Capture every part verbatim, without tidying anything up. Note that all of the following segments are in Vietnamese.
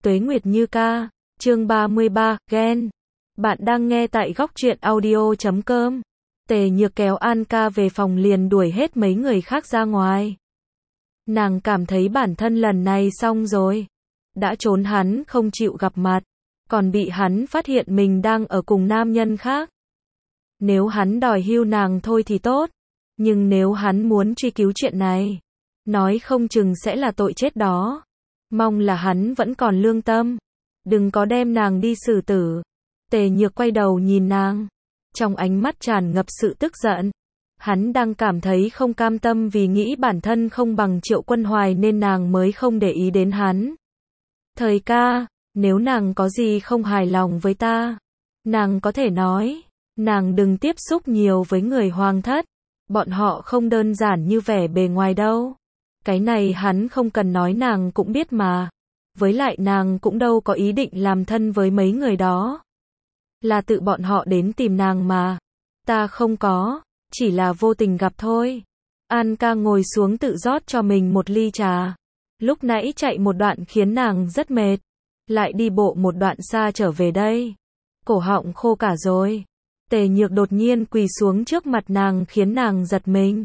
Tuế Nguyệt Như ca, chương ba mươi ba, ghen. Bạn đang nghe tại góc truyện audio chấm com. Tề Nhược kéo An ca về phòng liền đuổi hết mấy người khác ra ngoài. Nàng cảm thấy bản thân lần này xong rồi. Đã trốn hắn không chịu gặp mặt, còn bị hắn phát hiện mình đang ở cùng nam nhân khác. Nếu hắn đòi hưu nàng thôi thì tốt, nhưng nếu hắn muốn truy cứu chuyện này, nói không chừng sẽ là tội chết đó. Mong là hắn vẫn còn lương tâm, đừng có đem nàng đi xử tử. Tề Nhược quay đầu nhìn nàng, trong ánh mắt tràn ngập sự tức giận. Hắn đang cảm thấy không cam tâm vì nghĩ bản thân không bằng Triệu Quân Hoài nên nàng mới không để ý đến hắn. Thời ca, nếu nàng có gì không hài lòng với ta, nàng có thể nói. Nàng đừng tiếp xúc nhiều với người hoàng thất, bọn họ không đơn giản như vẻ bề ngoài đâu. Cái này hắn không cần nói nàng cũng biết mà. Với lại nàng cũng đâu có ý định làm thân với mấy người đó. Là tự bọn họ đến tìm nàng mà. Ta không có, chỉ là vô tình gặp thôi. An ca ngồi xuống tự rót cho mình một ly trà. Lúc nãy chạy một đoạn khiến nàng rất mệt. Lại đi bộ một đoạn xa trở về đây. Cổ họng khô cả rồi. Tề Nhược đột nhiên quỳ xuống trước mặt nàng khiến nàng giật mình.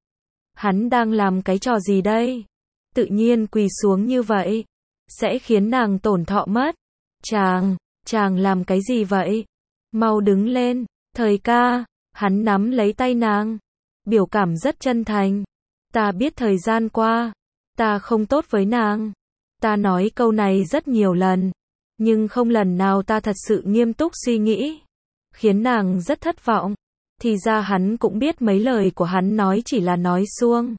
Hắn đang làm cái trò gì đây? Tự nhiên quỳ xuống như vậy, sẽ khiến nàng tổn thọ mất. Chàng, chàng làm cái gì vậy? Mau đứng lên, thời ca. Hắn nắm lấy tay nàng, biểu cảm rất chân thành. Ta biết thời gian qua, ta không tốt với nàng. Ta nói câu này rất nhiều lần, nhưng không lần nào ta thật sự nghiêm túc suy nghĩ, khiến nàng rất thất vọng. Thì ra hắn cũng biết mấy lời của hắn nói chỉ là nói suông.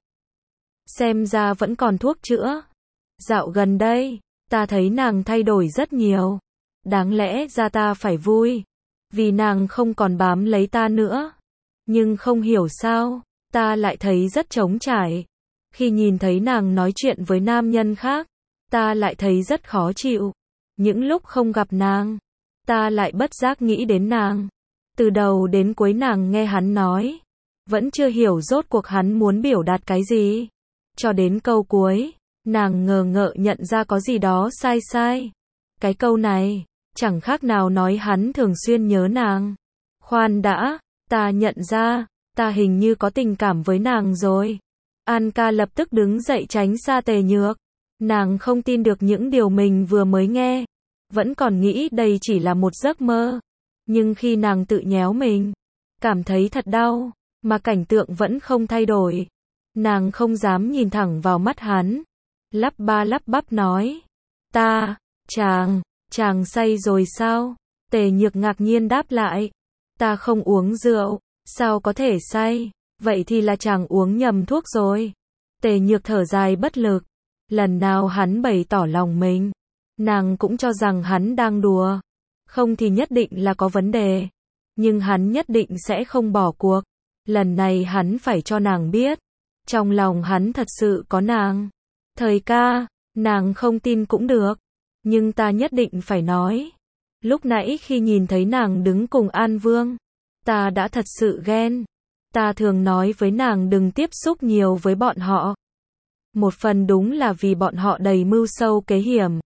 Xem ra vẫn còn thuốc chữa. Dạo gần đây, ta thấy nàng thay đổi rất nhiều. Đáng lẽ ra ta phải vui, vì nàng không còn bám lấy ta nữa. Nhưng không hiểu sao, ta lại thấy rất trống trải. Khi nhìn thấy nàng nói chuyện với nam nhân khác, ta lại thấy rất khó chịu. Những lúc không gặp nàng, ta lại bất giác nghĩ đến nàng. Từ đầu đến cuối nàng nghe hắn nói, vẫn chưa hiểu rốt cuộc hắn muốn biểu đạt cái gì. Cho đến câu cuối, nàng ngờ ngợ nhận ra có gì đó sai sai. Cái câu này, chẳng khác nào nói hắn thường xuyên nhớ nàng. Khoan đã, ta nhận ra, ta hình như có tình cảm với nàng rồi. An ca lập tức đứng dậy tránh xa Tề Nhược. Nàng không tin được những điều mình vừa mới nghe. Vẫn còn nghĩ đây chỉ là một giấc mơ. Nhưng khi nàng tự nhéo mình, cảm thấy thật đau, mà cảnh tượng vẫn không thay đổi. Nàng không dám nhìn thẳng vào mắt hắn. Lắp ba lắp bắp nói. Ta, chàng, chàng say rồi sao? Tề Nhược ngạc nhiên đáp lại. Ta không uống rượu, sao có thể say? Vậy thì là chàng uống nhầm thuốc rồi. Tề Nhược thở dài bất lực. Lần nào hắn bày tỏ lòng mình, nàng cũng cho rằng hắn đang đùa. Không thì nhất định là có vấn đề. Nhưng hắn nhất định sẽ không bỏ cuộc. Lần này hắn phải cho nàng biết. Trong lòng hắn thật sự có nàng. Thời ca, nàng không tin cũng được. Nhưng ta nhất định phải nói. Lúc nãy khi nhìn thấy nàng đứng cùng An Vương, ta đã thật sự ghen. Ta thường nói với nàng đừng tiếp xúc nhiều với bọn họ. Một phần đúng là vì bọn họ đầy mưu sâu kế hiểm.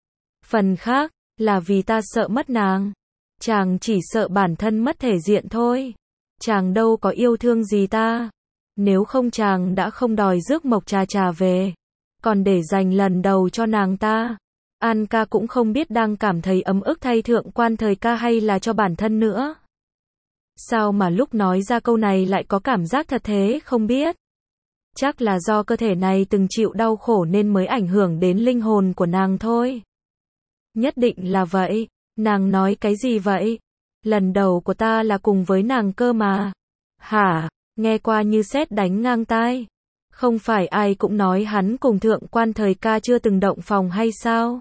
Phần khác là vì ta sợ mất nàng. Chàng chỉ sợ bản thân mất thể diện thôi. Chàng đâu có yêu thương gì ta. Nếu không chàng đã không đòi rước Mộc Trà Trà về, còn để dành lần đầu cho nàng ta. An ca cũng không biết đang cảm thấy ấm ức thay thượng quan thời ca hay là cho bản thân nữa. Sao mà lúc nói ra câu này lại có cảm giác thật thế không biết. Chắc là do cơ thể này từng chịu đau khổ nên mới ảnh hưởng đến linh hồn của nàng thôi. Nhất định là vậy. Nàng nói cái gì vậy? Lần đầu của ta là cùng với nàng cơ mà. Hả? Nghe qua như sét đánh ngang tai. Không phải ai cũng nói hắn cùng thượng quan thời ca chưa từng động phòng hay sao?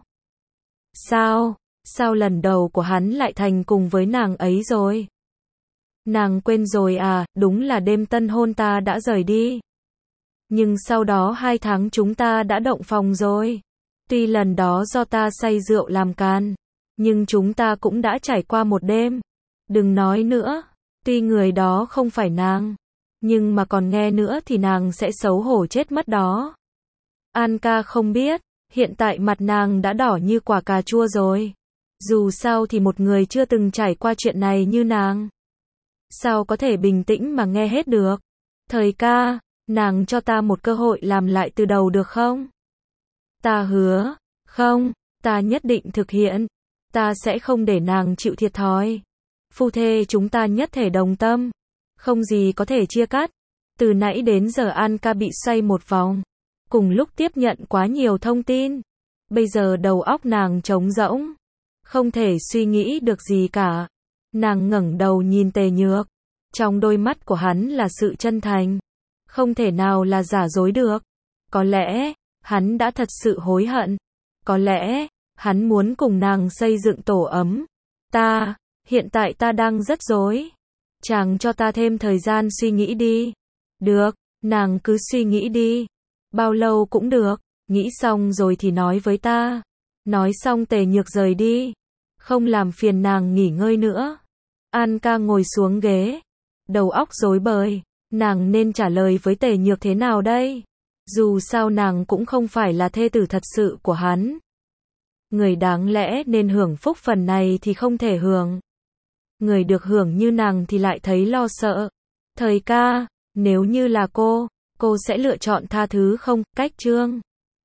Sao? Sao lần đầu của hắn lại thành cùng với nàng ấy rồi? Nàng quên rồi à? Đúng là đêm tân hôn ta đã rời đi. Nhưng sau đó hai tháng chúng ta đã động phòng rồi. Tuy lần đó do ta say rượu làm càn, nhưng chúng ta cũng đã trải qua một đêm. Đừng nói nữa, tuy người đó không phải nàng, nhưng mà còn nghe nữa thì nàng sẽ xấu hổ chết mất đó. An ca không biết, Hiện tại mặt nàng đã đỏ như quả cà chua rồi. Dù sao thì một người chưa từng trải qua chuyện này như nàng, sao có thể bình tĩnh mà nghe hết được. Thời ca, nàng cho ta một cơ hội làm lại từ đầu được không? Ta hứa, không, ta nhất định thực hiện. Ta sẽ không để nàng chịu thiệt thòi. Phu thê chúng ta nhất thể đồng tâm, không gì có thể chia cắt. Từ nãy đến giờ An ca bị xoay một vòng, cùng lúc tiếp nhận quá nhiều thông tin. Bây giờ đầu óc nàng trống rỗng, không thể suy nghĩ được gì cả. Nàng ngẩng đầu nhìn Tề Nhược, trong đôi mắt của hắn là sự chân thành, không thể nào là giả dối được. Có lẽ, hắn đã thật sự hối hận. Có lẽ, hắn muốn cùng nàng xây dựng tổ ấm. Ta, hiện tại ta đang rất rối. Chàng cho ta thêm thời gian suy nghĩ đi. Được, nàng cứ suy nghĩ đi. Bao lâu cũng được, nghĩ xong rồi thì nói với ta. Nói xong Tề Nhược rời đi, không làm phiền nàng nghỉ ngơi nữa. An ca ngồi xuống ghế, đầu óc rối bời, nàng nên trả lời với Tề Nhược thế nào đây? Dù sao nàng cũng không phải là thê tử thật sự của hắn. Người đáng lẽ nên hưởng phúc phần này thì không thể hưởng. Người được hưởng như nàng thì lại thấy lo sợ. Thời ca, nếu như là cô, cô sẽ lựa chọn tha thứ không? Cách chương